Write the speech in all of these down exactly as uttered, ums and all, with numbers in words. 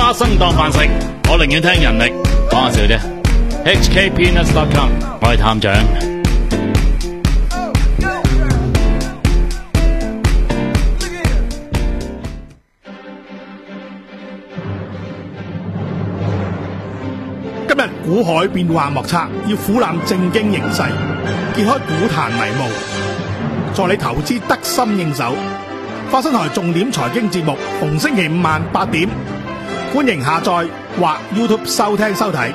花生當飯食，我寧願聽人力。講下笑啫。H K Peanuts dot com， 我係探長。 今日股海變幻莫測，要俯覽正經形勢，揭開股壇迷霧，助你投資得心應手。花生台重點財經節目，逢星期五晚八點，歡迎下載或 YouTube 收聽收睇。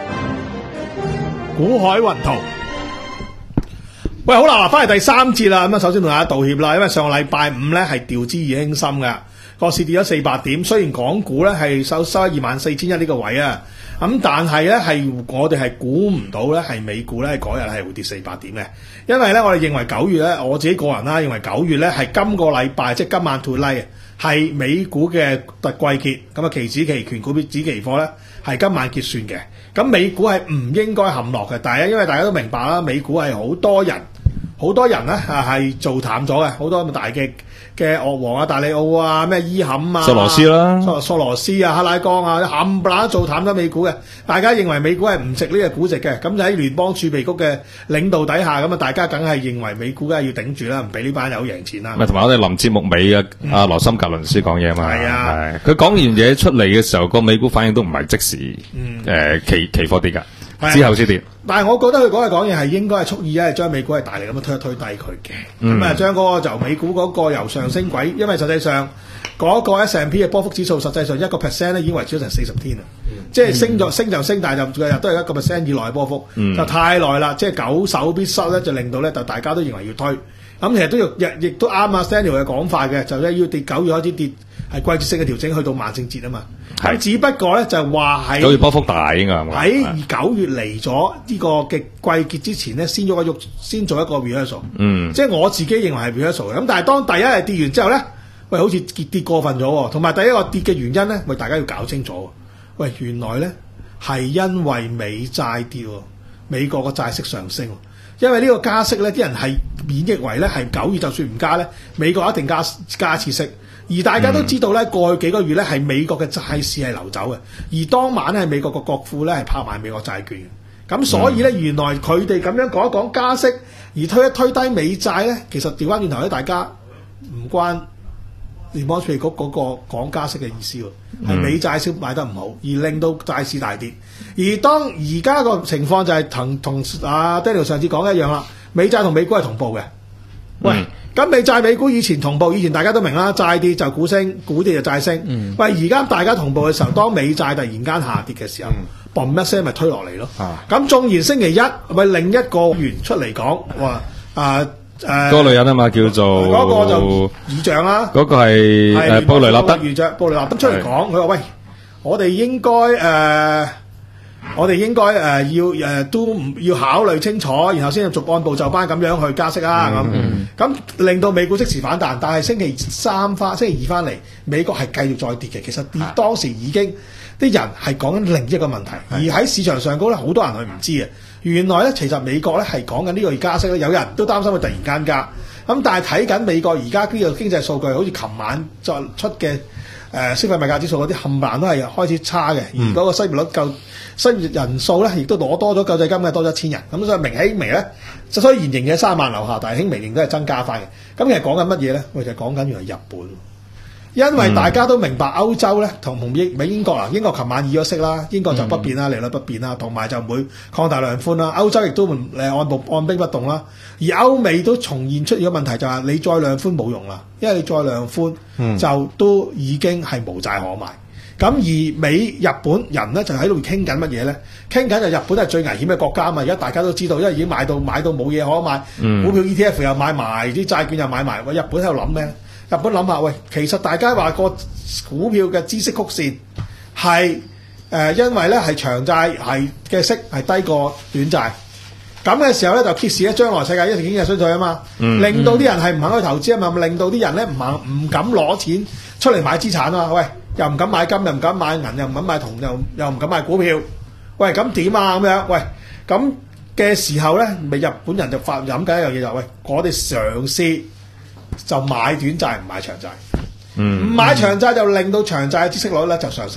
股海雲圖，喂，好啦，翻嚟第三節啦。咁啊，首先同大家道歉啦，因為上個禮拜五咧係掉之以輕心嘅，個市跌咗四百點。雖然港股咧係收收喺二萬四千一呢個位啊。咁但係咧係我哋係估唔到咧係美股咧嗰日係會跌四百點嘅，因為咧我哋認為九月咧，我自己個人啦認為九月咧係今個禮拜即係今晚 to late 係美股嘅特季結，咁啊期指期權股指期貨咧係今晚結算嘅，咁美股係唔應該陷落嘅，但係因為大家都明白啦，美股係好多人好多人咧啊係做淡咗嘅，好多咁大嘅嘅鱷王啊、大利奧啊、咩伊坎啊、 索羅斯啦、 索索羅斯啊、克拉江啊，冚唪唥做淡咗美股嘅。大家認為美股係唔值呢個估值嘅，咁就喺聯邦儲備局嘅領導底下，咁啊大家梗係認為美股梗係要頂住啦，唔俾呢班友贏錢啦。 咪同埋我哋臨節目尾嘅阿羅森格倫斯講嘢嘛， 係啊， 佢講完嘢出嚟嘅時候，個美股反應都唔係即時，誒、嗯呃、期期貨跌㗎。之後先跌，但係我覺得佢講嘅講嘢係應該係蓄意咧，將美股係大力咁樣推一推低佢嘅，咁啊將嗰個就美股嗰個由上升軌，因為實際上嗰個 S and P 嘅波幅指數實際上一個 percent 咧已經維持咗成四十天啦，嗯、即係升咗升就升，但係就日日都係一個 percent 以內嘅波幅，嗯、就太耐啦，即係久守必失咧，就令到咧就大家都認為要推，咁其實都要亦亦都啱啊 Daniel 嘅講法嘅，就咧要跌九月開始跌。係季節性嘅調整，去到萬聖節啊嘛。咁只不過咧就話喺九月波幅大應該喺九月嚟咗呢個嘅季結之前咧，先喐一喐，先做一個 rehearsal。嗯，即係我自己認為係 rehearsal 嘅。咁但係當第一日跌完之後咧，喂，好似跌跌過分咗，同埋第一個跌嘅原因咧，喂，大家要搞清楚。喂，原來咧係因為美債跌，美國個債息上升。因為呢個加息咧，啲人係免疫為咧係九月就算唔加咧，美國一定加加一次息。而大家都知道咧，過去幾個月咧係美國嘅債市係流走嘅，而當晚咧係美國個國庫咧係拍賣美國債券嘅。咁所以咧，原來佢哋咁樣講一講加息，而推一推低美債咧，其實調翻轉頭咧，大家唔關聯邦儲備局嗰個講加息嘅意思喎，係、嗯、美債先買得唔好，而令到債市大跌。而當而家個情況就係同同阿 Daniel 上次講一樣啦，美債同美股係同步嘅。喂，咁、嗯、美債美股以前同步，以前大家都明啦，債跌就股升，股跌就債升。嗯、喂，而家大家同步嘅時候，當美債突然間下跌嘅時候，嘣、嗯、一聲咪推落嚟咯。咁縱然星期一咪另一個員出嚟講話啊誒，嗰個女人啊嘛，叫做嗰、嗰個就議長啦，嗰個係誒布雷納德議長，布雷納德出嚟講，佢話喂，我哋應該誒。呃我哋應該誒、呃、要誒、呃、都唔要考慮清楚，然後先逐按部就班咁樣去加息啊咁，咁、嗯嗯、令到美股即時反彈。但係星期三翻星期二翻嚟，美國係繼續再跌嘅。其實跌當時已經啲人係講緊另一個問題，而喺市場上高咧，好多人佢唔知嘅。原來咧，其實美國咧係講緊呢個要加息咧，有人都擔心佢突然間加。咁但係睇緊美國而家呢個經濟數據，好似琴晚再出嘅誒、呃、消費物價指數嗰啲冚唪唥都係開始差嘅，而嗰個失業率夠。失業人數咧，亦都攞多咗救濟金嘅多咗一千人，咁所以明輕微咧，雖然仍然喺三萬樓下，但係輕微仍都係增加翻嘅。咁其實講緊乜嘢咧？我哋就講緊原來日本，因為大家都明白歐洲咧同同英美英國啊，英國琴晚議咗息啦，英國就不變啦，利率不變啦，同埋就唔會擴大量寬啦。歐洲亦都唔誒按步按兵不動啦，而歐美都重現出現個問題，就係你再量寬冇用啦，因為你再量寬就都已經係無債可賣。咁而美日本人咧就喺度傾緊乜嘢咧？傾緊就日本係最危險嘅國家啊嘛！而家大家都知道，因為已經買到買到冇嘢可買，嗯、股票 E T F 又買埋，啲債券又買埋。喂，日本喺度諗咩咧？日本諗下，喂，其實大家話個股票嘅孳息曲線係誒、呃，因為咧係長債係嘅息係低過短債。咁嘅時候咧就揭示咧將來世界一定經濟衰退啊嘛，嗯、令到啲人係唔肯去投資啊嘛，令到啲人咧唔肯唔敢攞錢出嚟買資產啊嘛，喂！又唔敢買金，又唔敢買銀，又唔敢買銅，又又唔敢買股票。喂，咁點啊？咁樣，喂，咁嘅時候咧，咪日本人就發諗緊一樣嘢就係，喂，我哋嘗試就買短債，唔買長債。嗯，唔買長債就令到長債嘅孳息率咧就上升翻。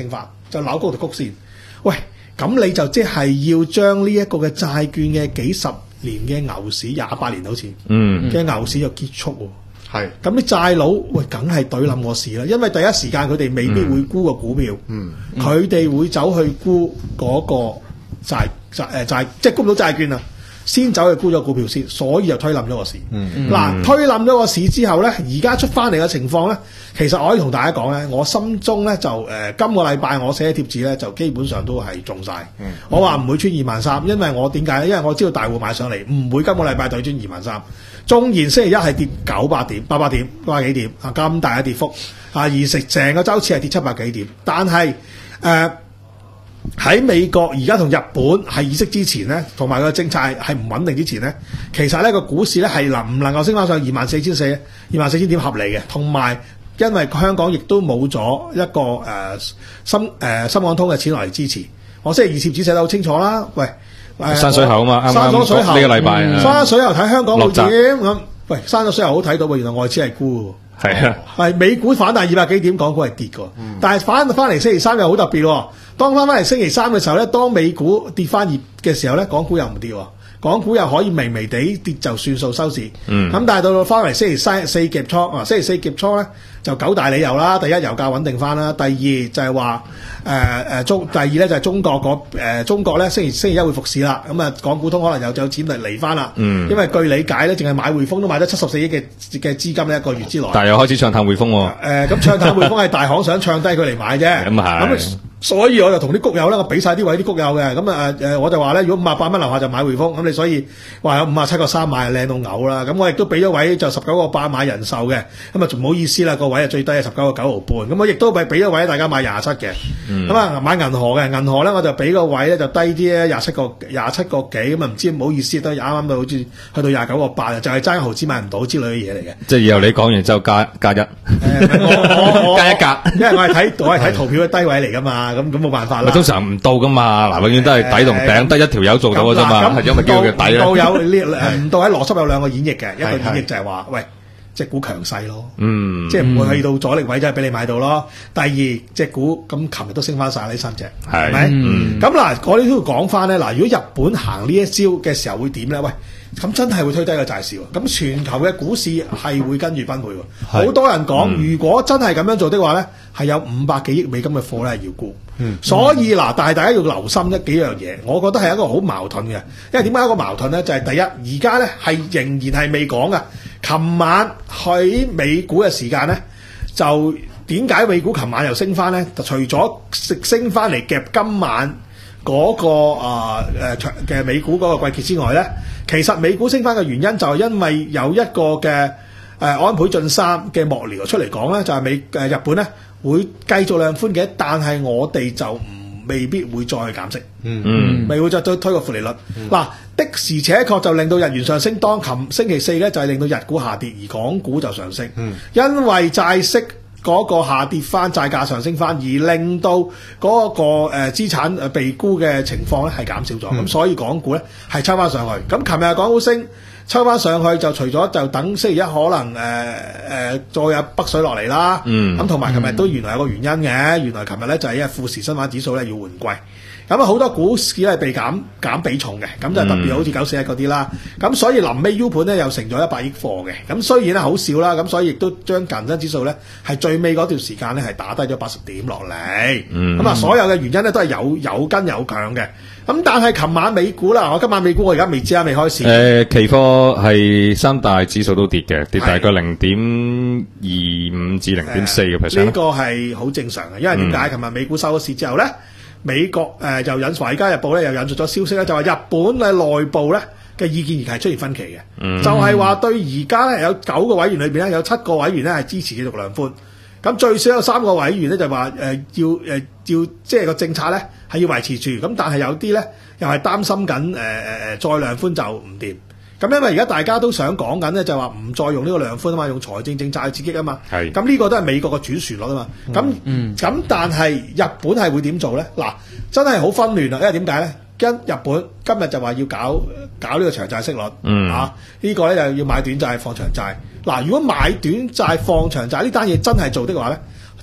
就扭高條曲線。喂，咁你就即係要將呢一個嘅債券嘅幾十年嘅牛市，廿八年好似，嗯嘅牛市就結束喎。係，咁啲債佬喂，梗係懟冧個市啦，因為第一時間佢哋未必會沽個股票，嗯，佢哋會走去沽嗰個債債誒債，即係沽唔到債券啊，先走去沽咗股票先，所以就推冧咗個市。嗯，嗱、嗯，推冧咗個市之後咧，而家出翻嚟嘅情況咧，其實我可以同大家講咧，我心中咧就誒、呃，今個禮拜我寫嘅貼紙咧，就基本上都係中晒。嗯，我話唔會穿二萬三，因為我點解咧？因為我知道大戶買上嚟唔會今個禮拜對穿二萬三。縱然星期一係跌九百點、八百點、八百幾點啊，咁大嘅跌幅啊，而食成個週次係跌七百幾點，但係誒喺美國而家同日本係議息之前咧，同埋個政策係唔穩定之前咧，其實呢個股市咧係能唔能夠升翻上二萬四千四、二萬四千點合理嘅，同埋因為香港亦都冇咗一個誒、呃、深誒、呃、深港通嘅錢落嚟支持，我星期二貼紙寫得好清楚啦，喂。 山水喉啊嘛， 山咗水喉呢個禮拜， 山水喉睇香港會點咁？喂，山咗水喉好睇到喎，原來外資係沽喎，係啊，係美股反彈二百幾點，港股係跌嘅，嗯、但係反翻嚟星期三又好特別喎。當翻翻嚟星期三嘅時候咧，當美股跌翻熱嘅時候咧，港股又唔跌喎。港股又可以微微地跌就算數收市，咁、嗯、但係到到翻嚟星期三四夾倉啊，星期四夾倉咧就九大理由啦。第一，油價穩定翻啦；第二就係話誒誒中，第二咧就係中國嗰誒、呃、中國咧星期星期一會復市啦。咁啊，港股通可能又有錢嚟嚟翻啦。嗯，因為據理解咧，淨係買匯豐都買咗七十四億嘅嘅資金呢一個月之內。但係又開始唱淡匯豐喎。誒咁唱淡匯豐係大行想唱低佢嚟買啫。咁係。咁所以我就同啲谷友咧，我俾晒啲位啲谷友嘅。咁啊誒我就話咧，如果五啊八蚊樓下就買匯豐。咁你所以話有五啊七個三買靚到嘔啦。咁我亦都俾咗位就十九個八買人壽嘅。咁啊仲唔好意思啦，個位啊最低係十九個九毫半。咁我亦都俾俾咗位大家買廿七嘅。咁啊、嗯、買銀河嘅銀河咧，我就俾個位咧就低啲咧，廿七個廿七個幾。咁啊唔知唔好意思，都啱啱到好似去到廿九個八啊，就係爭一毫子買唔到之類嘅嘢嚟嘅。即係以後你講完之後加加一，我我加一格，因為我係睇我係睇圖表嘅低位嚟噶嘛。咁咁冇辦法啦。通常唔到噶嘛，嗱，永遠都係底同頂得一條友做到嘅啫嘛，係因為叫佢底咧。唔到有呢唔到喺邏輯有兩個演繹嘅，一個演繹就係話，喂，隻股強勢咯，嗯，即係唔會去到阻力位，就係俾你買到咯。第二隻股咁，琴日都升翻晒呢三隻，係咪？咁嗱，我哋都要講翻咧。嗱，如果日本行呢一招嘅時候會點咧？喂，咁真係會推低個債市喎。咁全球嘅股市係會跟住崩潰喎。好多人講，如果真係咁樣做的話咧，係有五百幾億美金嘅貨咧係要沽。嗯、所以嗱，但係大家要留心一幾樣嘢，我覺得係一個好矛盾嘅。因為點解一個矛盾咧？就係、是、第一，而家咧係仍然係未講嘅。琴晚喺美股嘅時間咧，就點解美股琴晚又升翻咧？就除咗食升翻嚟夾今晚嗰、那個啊誒嘅美股嗰個季結之外咧，其實美股升翻嘅原因就係因為有一個嘅誒、呃、安倍晉三嘅幕僚出嚟講咧，就係、是、美誒、呃、日本咧。會繼續量寬嘅，但係我哋就唔未必會再減息，嗯嗯，未會再推推個負利率。嗱、嗯，的時且確就令到日元上升，當琴星期四咧就係、是、令到日股下跌，而港股就上升，嗯，因為債息嗰個下跌翻，債價上升翻，而令到嗰個誒資產誒被沽嘅情況咧係減少咗，咁、嗯、所以港股咧係抽翻上去。咁琴日港股升。抽翻上去就除咗就等星期一可能誒誒、呃呃、再有北水落嚟啦，咁同埋琴日都原來有個原因嘅，原來琴日咧就係因為富時新華指數咧要換季，咁啊好多股市咧被減減比重嘅，咁就特別好似九四一嗰啲啦，咁所以臨尾 U 盤咧又成咗一百億貨嘅，咁雖然咧好少啦，咁所以亦都將恒生指數咧係最尾嗰段時間咧係打低咗八十點落嚟，咁啊、嗯、所有嘅原因咧都係有有根有強嘅。咁但係琴晚美股啦，我今晚美股我而家未知啊，未開市。誒、呃，期貨係三大指數都跌嘅，跌大概零點二五至零點四嘅 percent。呢個係好正常嘅，因為點解？琴日、嗯、美股收咗市之後咧，美國誒、呃、就引《華爾街日報》咧又引述咗消息咧，就話日本嘅內部咧嘅意見而係出現分歧嘅，嗯、就係話對而家咧有九個委員裏邊咧有七個委員咧係支持繼續量寬。咁最少有三個委員咧就話誒、呃、要誒、呃、要即係個政策咧係要維持住，咁但係有啲咧又係擔心緊誒誒誒再量寬就唔掂。咁因為而家大家都想講緊咧就話唔再用呢個量寬啊嘛，用財政政策去刺激啊嘛。係。咁呢個都係美國嘅主旋律啊嘛。咁嗯咁但係日本係會點做咧？嗱，真係好紛亂啊！因為點解咧？跟日本今日就話要搞搞呢個長債息率，嗯啊呢、這個咧就要買短債放長債。嗱，如果買短債放長債呢單嘢真係做的話咧，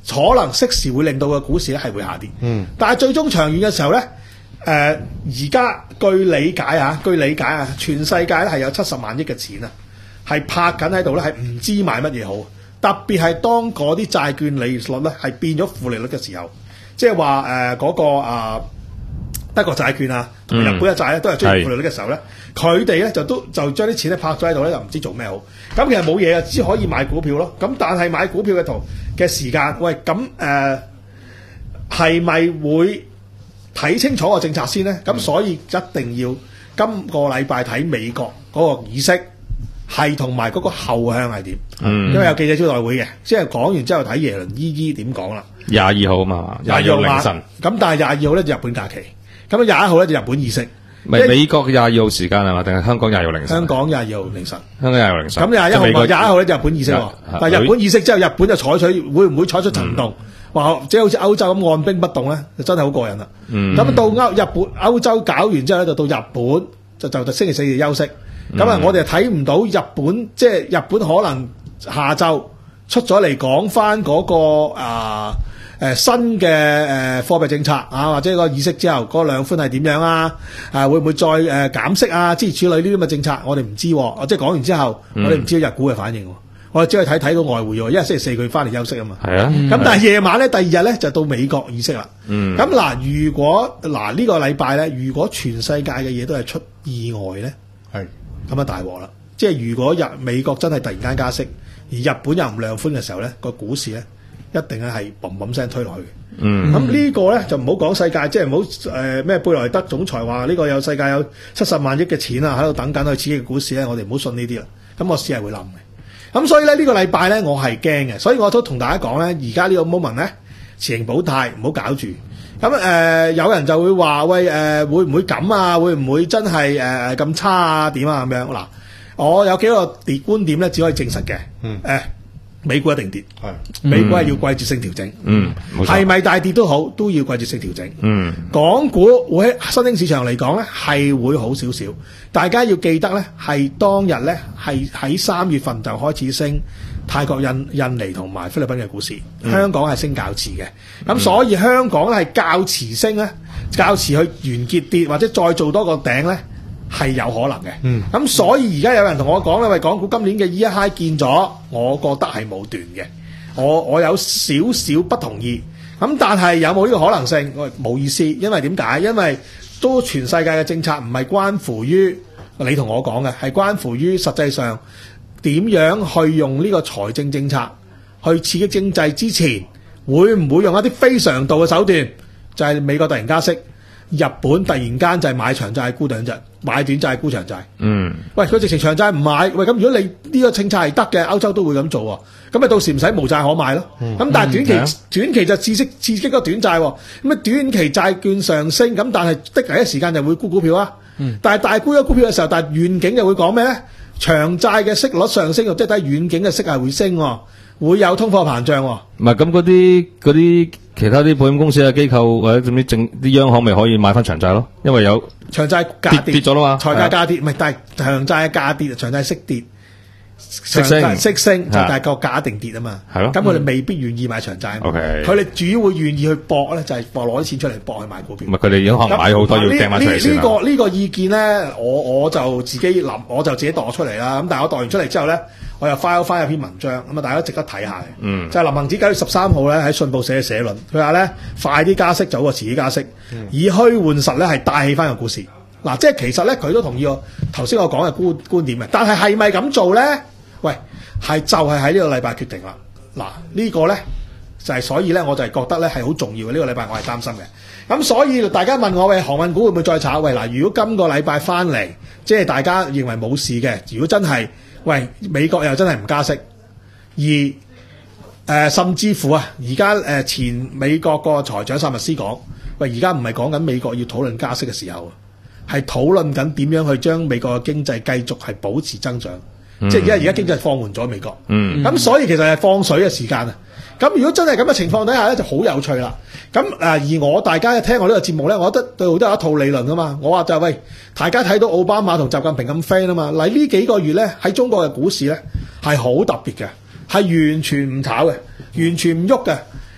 可能適時會令到個股市咧係會下跌。嗯，但係最終長遠嘅時候咧，誒而家據理解啊，據理解啊，全世界咧係有七十萬億嘅錢啊，係拍緊喺度咧，係唔知買乜嘢好。特別係當嗰啲債券利率咧係變咗負利率嘅時候，即係話誒嗰個啊德國債券啊，同埋日本嘅債咧都係追負利率嘅時候咧，佢哋咧就都就將啲錢咧拍咗喺度咧，就唔知做咩好。咁其實冇嘢啊，只可以買股票咯。咁但係買股票嘅圖嘅時間，喂咁誒係咪會睇清楚個政策先咧？咁、嗯、所以一定要今個禮拜睇美國嗰個議息。係同埋嗰個後向係點？嗯，因為有記者招待會嘅，即係講完之後睇耶倫姨姨點講啦。廿二號啊嘛，廿二號凌晨。咁但係廿二號咧就日本假期，咁啊廿一號咧就日本議息。咪美國廿二號時間係嘛？定係香港廿二號凌晨？香港廿二號凌晨。香港廿二號凌晨。咁廿一號廿一號咧就日本議息喎。但係日本議息之後，日本就採取會唔會採取行動？話、嗯、即係好似歐洲咁按兵不動咧，就真係好過癮啦。嗯。咁到歐日本歐洲搞完之後咧，就到日本就就就星期四就休息。咁啊，我哋睇唔到日本，即係日本可能下晝出咗嚟講翻嗰個啊誒、呃、新嘅誒貨幣政策啊，或者個議息之後嗰、那個量寬係點樣啊？啊會唔會再誒、呃、減息啊？諸如此類呢啲咁嘅政策，我哋唔知、啊。即係講完之後，嗯、我哋唔知日股嘅反應、啊。我哋只係睇睇個外匯喎，因為星期四佢翻嚟休息啊嘛。係啊。咁但係夜晚咧，第二日咧就到美國議息啦。嗯。咁嗱，如果嗱、這個、呢個禮拜咧，如果全世界嘅嘢都係出意外咧，係。咁啊大鑊啦！即係如果日美國真係突然間加息，而日本又唔量寬嘅時候咧，個股市咧一定係嘣嘣聲推落去。嗯，咁呢個咧就唔好講世界，即係唔好誒咩貝萊德總裁話呢個有世界有七十萬億嘅錢啊喺度等緊去刺激嘅股市咧，我哋唔好信呢啲啦。咁個市係會冧嘅。咁所以咧呢、這個禮拜咧我係驚嘅，所以我都同大家講咧，而家呢個 moment 咧持盈保泰，唔好搞住。咁誒、呃、有人就會話喂誒、呃、會唔會咁啊？會唔會真係誒咁差啊？點啊咁樣嗱？我有幾個跌觀點咧，只可以證實嘅。嗯。誒、呃，美股一定跌。係。美股係要季節性調整。嗯。係咪大跌都好，都要季節性調整。嗯。港股會喺新興市場嚟講咧，係會好少少。大家要記得咧，係當日咧係喺三月份就開始升。泰國、印印尼同埋菲律賓嘅股市，嗯、香港係升較遲嘅，咁、嗯、所以香港咧係較遲升咧，較遲去完結跌或者再做多個頂咧係有可能嘅。咁、嗯、所以而家有人同我講咧，喂，港股今年嘅 E I High 見咗，我覺得係冇斷嘅，我我有少少不同意。咁但係有冇呢個可能性？我冇意思，因為點解？因為都全世界嘅政策唔係關乎於你同我講嘅，係關乎於實際上。點樣去用呢個財政政策去刺激經濟之前，會唔會用一啲非常道嘅手段？就係、是、美國突然加息，日本突然間就係買長債沽短債，買短債沽長債。嗯，喂，佢直情長債唔買，喂，咁如果你呢個政策係得嘅，歐洲都會咁做喎，咁咪到時唔使無債可買咯。咁、嗯、但係短期、嗯、短期就刺激刺激個短債，咁啊短期債券上升，咁但係的第一時間就會沽股票啊。嗯、但係大沽咗股票嘅時候，但係遠景就會講咩咧？長債嘅息率上升，即係睇遠景嘅息係會升，會有通貨膨脹。唔係咁嗰啲嗰啲其他啲保險公司嘅機構或者總之政啲央行咪可以買翻長債咯，因為有長債價跌跌咗啦嘛，長債價跌唔係，但係長債嘅價跌，長債息跌。息升，息升就大個價一定跌啊嘛，係咯。咁佢哋未必願意買長債，佢哋主要會願意去搏咧，就係搏攞啲錢出嚟搏去買股票。唔係佢哋已經可能買好多要掟翻出嚟先啦。呢個呢個意見咧，我我就自己諗，我就自己度出嚟啦。咁但係我度完出嚟之後咧，我又 file 翻一篇文章，咁啊大家值得睇下嘅。嗯，就係林行止九月十三號咧喺信報寫嘅社論，佢話咧快啲加息就好過遲啲加息，嗯、以虛換實咧係帶起翻個股市。嗱、啊，即係其實咧佢都同意我頭先我講嘅觀觀點嘅，但係係咪咁做咧？喂，係就係喺呢個禮拜決定啦。嗱，呢個咧就係、是、所以咧，我就係覺得咧係好重要嘅。呢、這個禮拜我係擔心嘅。咁所以大家問我喂，航運股會唔會再炒？喂，嗱，如果今個禮拜翻嚟，即係大家認為冇事嘅，如果真係喂美國又真係唔加息，而誒、呃、甚至乎啊，而家誒前美國個財長薩默斯講，喂，而家唔係講緊美國要討論加息嘅時候，係討論緊點樣去將美國嘅經濟繼續係保持增長。嗯、即係而家而家經濟放緩咗美國，咁、嗯、所以其實係放水嘅時間啊！咁如果真係咁嘅情況底下咧，就好有趣啦。咁誒，而我大家聽我呢個節目咧，我覺得對好多有一套理論噶嘛。我話就係、喂，大家睇到奧巴馬同習近平咁 friend 啊嘛。嚟呢幾個月咧，喺中國嘅股市咧係好特別嘅，係完全唔炒嘅，完全唔喐嘅。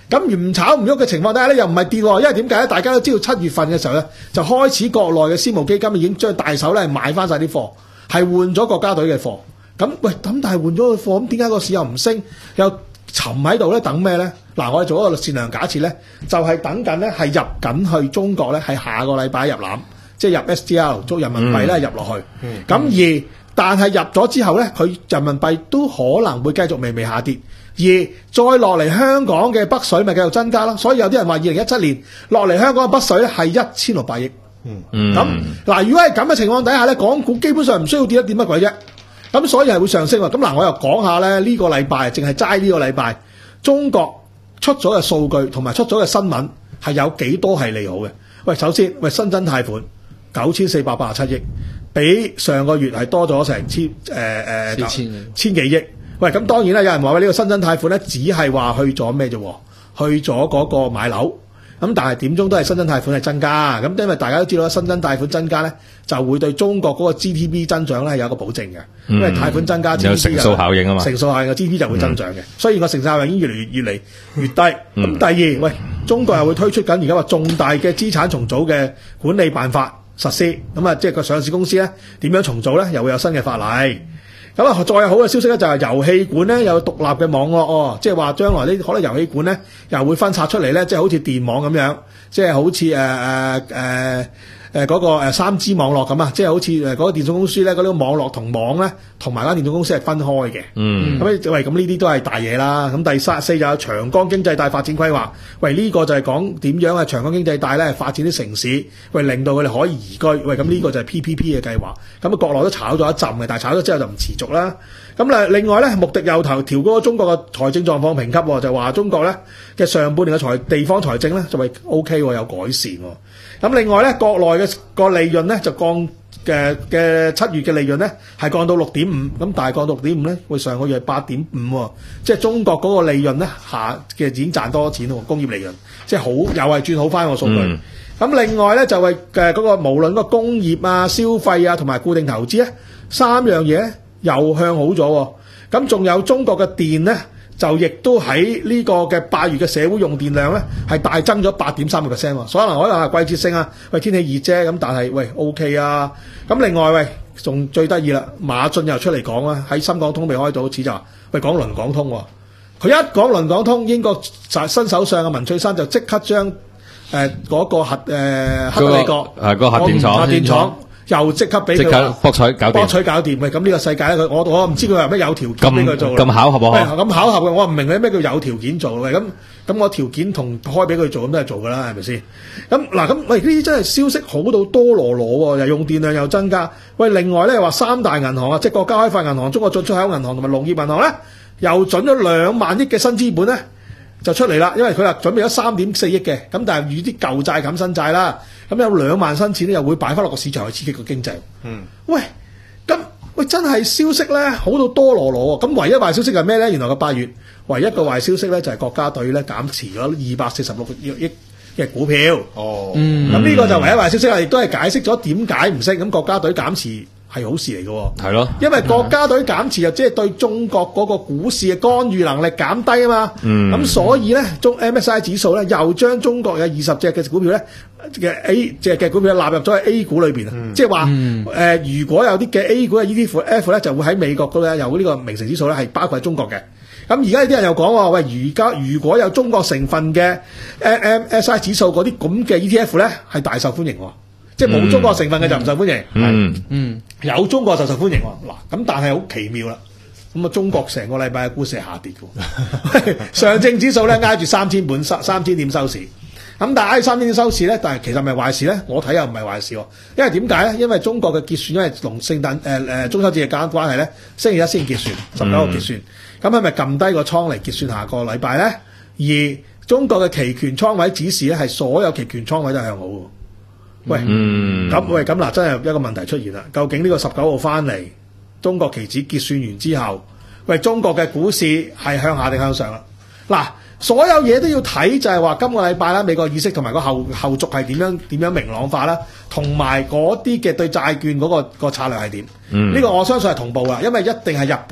咁唔炒唔喐嘅情況底下咧，又唔係跌喎，因為點解咧？大家都知道七月份嘅時候咧，就開始國內嘅私募基金已經將大手咧買翻晒啲貨，係換咗國家隊嘅貨。咁喂，咁但係換咗個貨，咁點解個市又唔升，又沉喺度咧？等咩咧？嗱，我哋做一個善良假設咧，就係、是、等緊咧係入緊去中國咧，係下個禮拜入籃，即係入 S D R 捉人民幣咧入落去。咁、嗯嗯、而但係入咗之後咧，佢人民幣都可能會繼續微微下跌。而再落嚟香港嘅北水咪繼續增加咯，所以有啲人話二零一七年落嚟香港嘅北水咧係一千六百億。嗯，咁嗱，如果係咁嘅情況底下咧，港股基本上唔需要跌一點乜鬼啫。咁所以係會上升喎。咁嗱，我又講下咧呢個禮拜，淨係齋呢個禮拜，中國出咗嘅數據同埋出咗嘅新聞係有幾多係利好嘅？喂，首先喂新增貸款九千四百八十七億，比上個月係多咗成千誒誒千千幾億。喂，咁當然啦，有人話喂呢個新增貸款咧，只係話去咗咩啫？去咗嗰個買樓。咁但係點鐘都係新增貸款係增加。咁因為大家都知道啦，新增貸款增加咧，就會對中國嗰個 G D P 增長咧係有一個保證嘅。因為貸款增加 G D P 有乘數效應啊嘛， 乘數效應嘅 G D P 就會增長嘅。雖然個乘數效應已經越嚟越越嚟越低。咁、嗯、第二，喂，中國又會推出緊而家話重大嘅資產重組嘅管理辦法實施。咁啊，即係個上市公司咧點樣重組咧，又會有新嘅法例。咁啊，再有好嘅消息咧，就係遊戲館咧有獨立嘅網絡哦，即係話將來呢可能遊戲館咧又會分拆出嚟咧，即係好似電網咁樣，即係好似誒誒誒誒嗰個誒三 G 網絡咁啊，即係好似誒嗰個電信公司咧嗰啲網絡同網咧同埋間電信公司係分開嘅。嗯，咁喂咁呢啲都係大嘢啦。咁第三四就有長江經濟帶發展規劃，喂呢、這個就係講點樣啊長江經濟帶咧發展啲城市，喂令到佢哋可以移居。喂咁呢個就係 P P P 嘅計劃。咁啊國內都炒咗一陣嘅，但係炒咗之後就唔持續啦。咁另外咧，穆迪又頭調高咗中國嘅財政狀況評級，就話中國咧嘅上半年嘅財地方財政咧就係 O K 有改善。咁另外咧，國內嘅個利潤咧就降嘅嘅七月嘅利潤咧係降到六點五，咁但係降到六點五咧，會上個月係八點五，即係中國嗰個利潤咧下嘅已經賺多錢喎，工業利潤即係好又係轉好翻個數據。咁、嗯、另外咧就係誒嗰個無論個工業啊、消費啊同埋固定投資咧三樣嘢咧又向好咗。咁仲有中國嘅電咧。就亦都喺呢個嘅八月嘅社會用電量咧，係大增咗八點三個 percent 喎。所以可能可能係季節性啊，喂天氣熱啫，咁但係喂 OK 啊。咁另外喂，仲最得意啦，馬駿又出嚟講啦，喺深港通未開到，好似就話喂講倫港通喎。佢一講倫港通，英國新首相嘅文翠珊就即刻將誒嗰、呃那個核誒、呃、克里國誒個核電廠核電廠。又即刻俾佢，即刻博取搞掂， 博取搞掂。喂，咁呢個世界咧，佢我我唔知佢係咩有條件俾佢做。 咁巧合喎， 咁巧合嘅，我唔明佢咩叫有條件做嘅。咁咁我條件同開俾佢做，咁都係做㗎啦，係咪先？咁嗱，咁喂呢啲真係消息好到多羅羅喎，又用電量又增加。喂，另外咧話三大銀行啊，即係國家開發銀行、中國進出口銀行同埋農業銀行咧，又準咗兩萬億嘅新資本咧。就出嚟啦，因為佢話準備咗三點四億嘅，咁但係與啲舊債冚新債啦，咁有兩萬新錢咧，又會擺翻落個市場去刺激個經濟。嗯，喂，咁喂真係消息咧好到多羅羅喎，咁唯一壞消息係咩咧？原來個八月唯一個壞消息咧就係國家隊咧減持咗二百四十六億嘅股票。哦，嗯，咁呢個就唯一壞消息啦，亦都係解釋咗點解唔升，咁國家隊減持。係好事嚟嘅，係咯，因為國家隊減持就即係對中國嗰個股市嘅干預能力減低啊嘛，咁、嗯、所以咧，中 M S C I 指數咧又將中國有二十隻嘅股票咧嘅 A 隻嘅股票納入咗喺 A 股裏邊啊，即係話誒，如果有啲嘅 A 股嘅 E T F 咧，就會喺美國嗰度有呢個明晟指數咧係包括喺中國嘅。咁而家有啲人又講話，喂，而家如果有中國成分嘅 M S C I 指數嗰啲咁嘅 E T F 咧，係大受歡迎。即係冇中國成分嘅就唔受歡迎，嗯嗯，有中國就受歡迎喎。嗱，咁但係好奇妙啦。咁啊，中國成個禮拜嘅股市係下跌嘅，上證指數咧挨住三千本三三千點收市。咁但係挨三千點收市咧，但係其實係咪壞事咧？我睇又唔係壞事喎。因為點解咧？因為中國嘅結算因為同聖誕誒誒中秋節嘅間關係咧，星期一先結算，十九號結算。咁係咪撳低個倉嚟結算下個禮拜咧？而中國嘅期權倉位指示咧係所有期權倉位都係向好嘅。喂，咁、嗯、喂咁嗱，真係一個問題出現啦。究竟呢個十九號翻嚟，中國期指結算完之後，喂，中國嘅股市係向下定向上啦？嗱，所有嘢都要睇，就係話今個禮拜啦，美國議息同埋個後後續係點樣點樣明朗化啦，同埋嗰啲嘅對債券嗰、嗰個、嗰個策略係點？呢、嗯呢個我相信係同步啦，因為一定係日本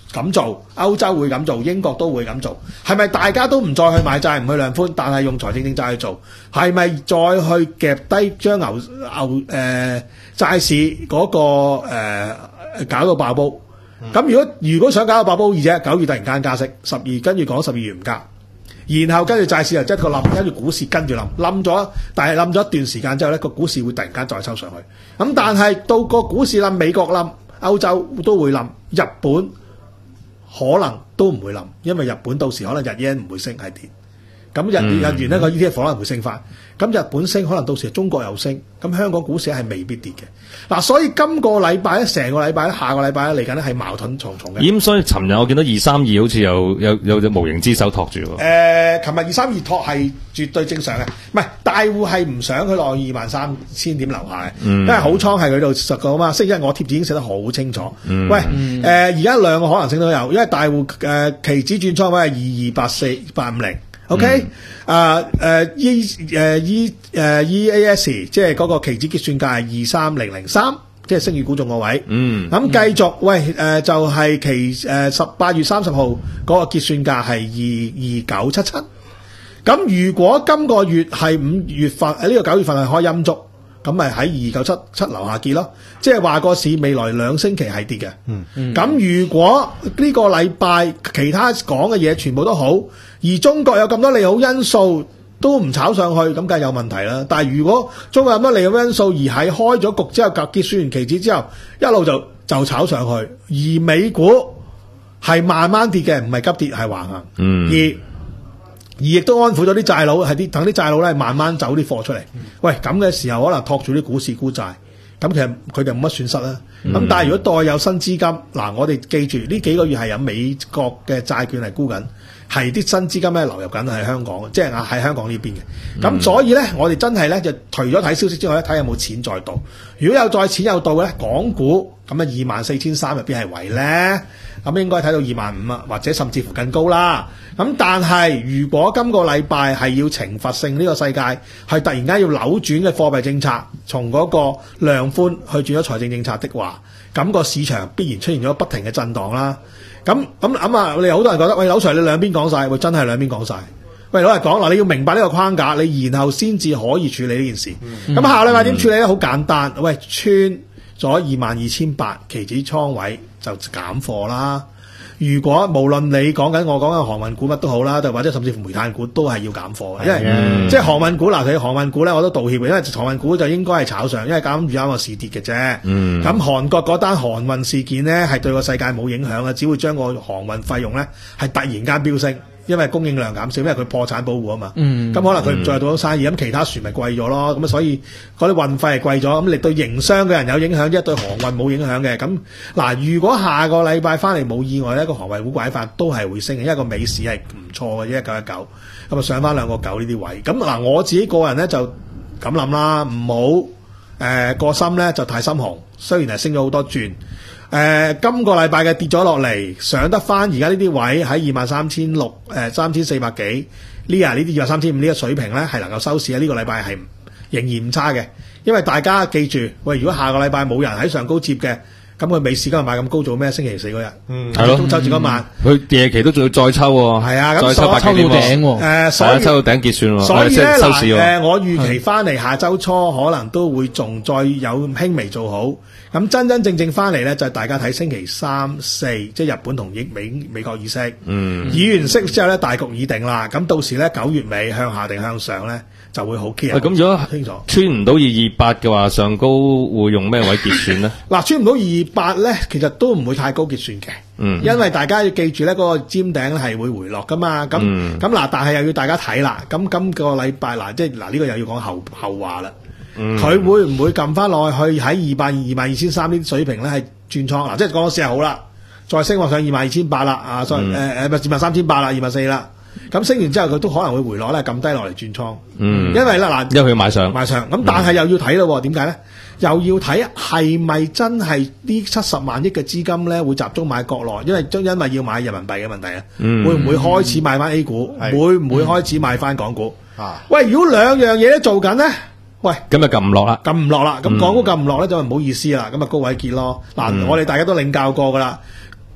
咁做，歐洲會咁做，英國都會咁做，係咪大家都唔再去買債唔去量寬，但係用財政政策去做？係咪再去夾低將牛牛誒債市嗰、嗰個誒、呃、搞到爆煲？咁、嗯、如果如果想搞到爆煲，而且九月突然間加息，十二跟住講十二月唔加，然後跟住債市又即係個冧，跟住股市跟住冧，冧咗，但係冧咗一段時間之後咧，個股市會突然間再抽上去。咁但係到個股市冧，美國冧，歐洲都會冧，日本可能都唔會冧，因為日本到時可能日元唔會升係跌。咁日日元呢個 E T F 可能會升翻，咁日本升可能到時中國又升，咁香港股市係未必跌嘅。嗱，所以今個禮拜咧，成個禮拜咧，下個禮拜咧嚟緊咧係矛盾重重嘅。 咁所以尋日我見到二三二好似有有有隻無形之手托住喎。 誒，琴日二三二托係絕對正常嘅，唔係大戶係唔想佢落二萬三千點樓下嘅，嗯、因為好倉係佢度實個嘛。星期一我貼紙已經寫得好清楚。嗯、喂，誒而家兩個可能性都有，因為大戶誒、呃、期指轉倉位係二二八四八五零。OK，啊誒 E 誒 E 誒 E A S 即係嗰個期指結算價係二三零零三，即係星月估中個位。嗯，咁繼續喂誒、呃、就係、是、期誒十八月三十號嗰個結算價係二二九七七。咁如果今個月係五月份誒呢、這個九月份係開陰燭，咁咪喺二九七七樓下結咯。即係話個市未來兩星期係跌嘅。嗯，咁、嗯、如果呢個禮拜其他講嘅嘢全部都好，而中國有咁多利好因素都唔炒上去，咁梗係有問題啦。但係如果中國有咁多利好因素而喺開咗局之後，結算完期指之後，一路就就炒上去，而美股係慢慢跌嘅，唔係急跌係橫行。嗯，而而亦都安撫咗啲債佬，係啲等啲債佬咧慢慢走啲貨出嚟。嗯、喂，咁嘅時候可能托住啲股市沽債，咁其實佢哋冇乜損失啦。咁、嗯、但係如果代有新資金，嗱我哋記住呢幾個月係有美國嘅債券係沽緊。係啲新資金咧流入緊喺香港，即係喺香港呢邊嘅。咁、嗯、所以咧，我哋真係咧就除咗睇消息之外咧，睇有冇錢再到。如果有再錢有到咧，港股咁啊二萬四千三入邊係圍咧，咁應該睇到二萬五啊，或者甚至乎更高啦。咁但係如果今個禮拜係要懲罰性呢個世界係突然間要扭轉嘅貨幣政策，從嗰個量寬去轉咗財政政策的話，咁、個市場必然出現咗不停嘅震蕩啦。咁咁諗啊！我哋好多人覺得，喂，劉 Sir 你兩邊講晒，喂，真係兩邊講晒。喂，老實講嗱，你要明白呢個框架，你然後先至可以處理呢件事。咁、嗯、下個禮拜點處理咧？好簡單，喂，穿咗二萬二千八期指倉位就減貨啦。如果無論你講緊我講緊航運股乜都好啦，或者甚至乎煤炭股都係要減貨嘅，因為、嗯、即係航運股嗱，佢航運股咧我都道歉嘅，因為航運股就應該係炒上，因為減住啱個市跌嘅啫。咁、嗯、韓國嗰單航運事件咧係對個世界冇影響嘅，只會將個航運費用咧係突然間飆升。因為供應量減少，因為佢破產保護啊嘛，咁、嗯、可能佢唔再做到生意，咁、嗯、其他船咪貴咗咯，咁所以嗰啲運費係貴咗，咁你對營商嘅人有影響，即係對航運冇影響嘅。咁嗱，如果下個禮拜翻嚟冇意外咧，個航運股拐法都係會升嘅，因為個美市係唔錯嘅，一九一九，咁啊上翻兩個九呢啲位。咁嗱，我自己個人咧就咁諗啦，唔好誒個心咧就太心紅，雖然係升咗好多轉。誒、呃，今個禮拜嘅跌咗落嚟，上得翻而家呢啲位喺二萬三千六，誒三千四百幾呢啊？呢啲二萬三千五呢個水平咧係能夠收市啊！呢、這個禮拜係仍然唔差嘅，因為大家記住，喂，如果下個禮拜冇人喺上高接嘅，咁佢美市今日買咁高做咩？星期四嗰日，嗯，係咯，中秋節嗰晚，佢夜期都仲要再抽喎，係啊，再抽百幾點喎，誒、呃，所以抽到頂結算喎，所以咧嗱，誒、呃，我預期翻嚟下週初可能都會仲再有輕微做好。咁真真正正翻嚟咧，就係、是、大家睇星期三、四，即係日本同美美美國議息，嗯，議完息之後咧，大局已定啦。咁到時咧，九月尾向下定向上咧，就會好 clear。咁如果清楚穿唔到二二八嘅話，上高會用咩位結算咧？嗱，穿唔到二二八咧，其實都唔會太高結算嘅，嗯，因為大家要記住咧，嗰、那個尖頂係會回落噶嘛。咁咁嗱，但係又要大家睇啦。咁今個禮拜嗱，即係嗱呢個又要講後後話啦。佢、嗯、會唔會撳翻落去喺二百二萬二千三呢啲水平咧？係轉倉嗱，即係講市係好啦，再升落上二萬二千八啦，啊，再誒誒二萬三千八啦，二萬四啦。咁升完之後，佢都可能會回落咧，撳低落嚟轉倉。嗯，因為啦嗱，因為佢買上買上，咁但係又要睇咯，點解咧？又要睇係咪真係呢七十萬億嘅資金咧會集中買國內？因為將因為要買人民幣嘅問題啊，嗯、會唔會開始買翻 A 股？嗯、會唔會開始買翻港股？啊，喂，如果兩樣嘢都做緊咧？喂，咁就撳唔落啦，撳唔落啦，咁港股撳唔落咧就唔好意思啦，咁啊高位結咯。嗱、嗯，我哋大家都領教過噶啦，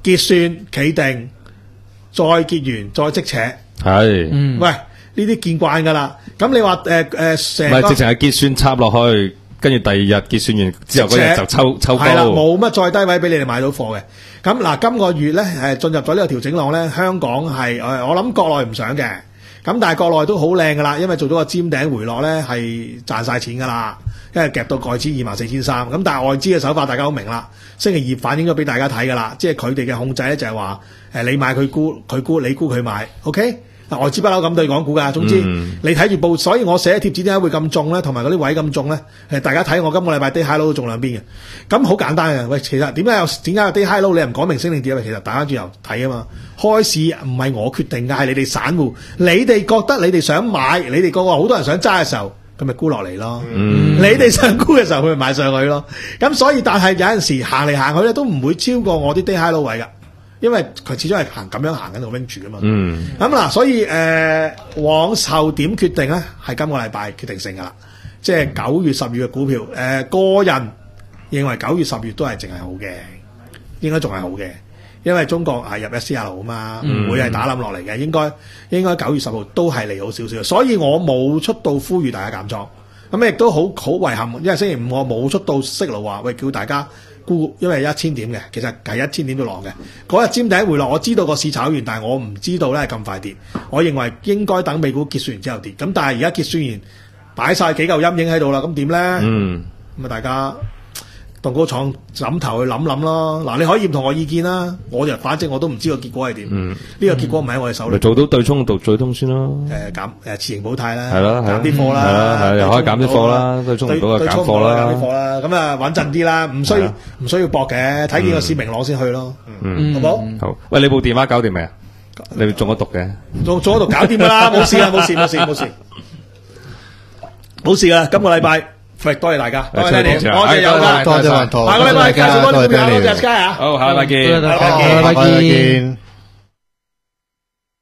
結算企定，再結完再即扯， 係， 嗯，喂，呢啲見慣噶啦。咁你話誒誒成， 唔係直情係結算插落去，跟住第二日結算完之後嗰日就抽抽高， 係啦，冇乜再低位俾你哋買到貨嘅。咁嗱，今個月咧誒進入咗呢個調整浪咧，香港係誒我諗國內唔想嘅，咁但係國內都好靚噶啦，因為做咗個尖頂回落咧係賺晒錢噶啦，因為夾到蓋千二萬四千三。咁但係外資嘅手法大家好明啦，星期二反映咗俾大家睇噶啦，即係佢哋嘅控制咧就係話誒你買佢沽，佢沽你沽佢買 ，OK？嗱，外資不嬲咁對港股㗎，總之、嗯、你睇住報，所以我寫貼紙點解會咁重咧，同埋嗰啲位咁重咧？誒，大家睇我今個禮拜 day high low 都中兩邊嘅，咁好簡單嘅。喂，其實點解有點解有 day high low？你又唔講明升定跌啊？其實大家轉頭睇啊嘛，開市唔係我決定㗎，係你哋散戶，你哋覺得你哋想買，你哋個個好多人想揸嘅時候，咁咪沽落嚟咯。嗯、你哋想沽嘅時候，佢咪買上去咯。咁所以但係有陣時行嚟行去咧，都唔會超過我啲 day high low 位㗎。因為佢始終係行咁樣行緊個 range 㗎嘛，咁嗱、嗯，所以誒、呃、往後點決定咧，係今個禮拜決定性㗎啦。即係九月、十月嘅股票，誒、呃、個人認為九月、十月都係淨係好嘅，應該仲係好嘅，因為中國係入 S D R 啊嘛，唔、嗯、會係打冧落嚟嘅，應該應該九月十號都係利好少少，所以我冇出到呼籲大家減倉，咁亦都好好遺憾，因為星期五我冇出到息路話，喂叫大家。沽，因為一千點嘅，其實係一千點都落嘅。嗰日尖頂回落，我知道個市炒完，但係我唔知道咧咁快跌。我認為應該等美股結算完之後跌。咁但係而家結算完，擺晒幾嚿陰影喺度啦，咁點咧？嗯，咁啊大家動高廠枕頭去諗諗咯。嗱，你可以唔同我意見啦，我就反正我都唔知個結果係點。嗯，呢個結果唔喺我哋手裏。 做到對沖到對沖先咯。 誒減誒持盈保泰啦， 係咯， 減啲貨啦， 係啦，係又可以減啲貨啦，對沖唔到就減貨啦， 減啲貨啦，咁啊穩陣啲啦，唔需要唔需要搏嘅，睇見個市明朗先去咯。嗯，好冇？ 好。喂，你部電話搞掂未啊？你中咗毒嘅？ 中中咗毒搞掂㗎啦，冇事啦，冇事冇事冇事，冇事㗎。今個禮拜。喂，多謝大家，多謝 Daniel，多謝有啦， 多謝雲圖， 下個禮拜繼續多啲股票，多謝 Sky 啊， 好，下禮拜見， 下禮拜見。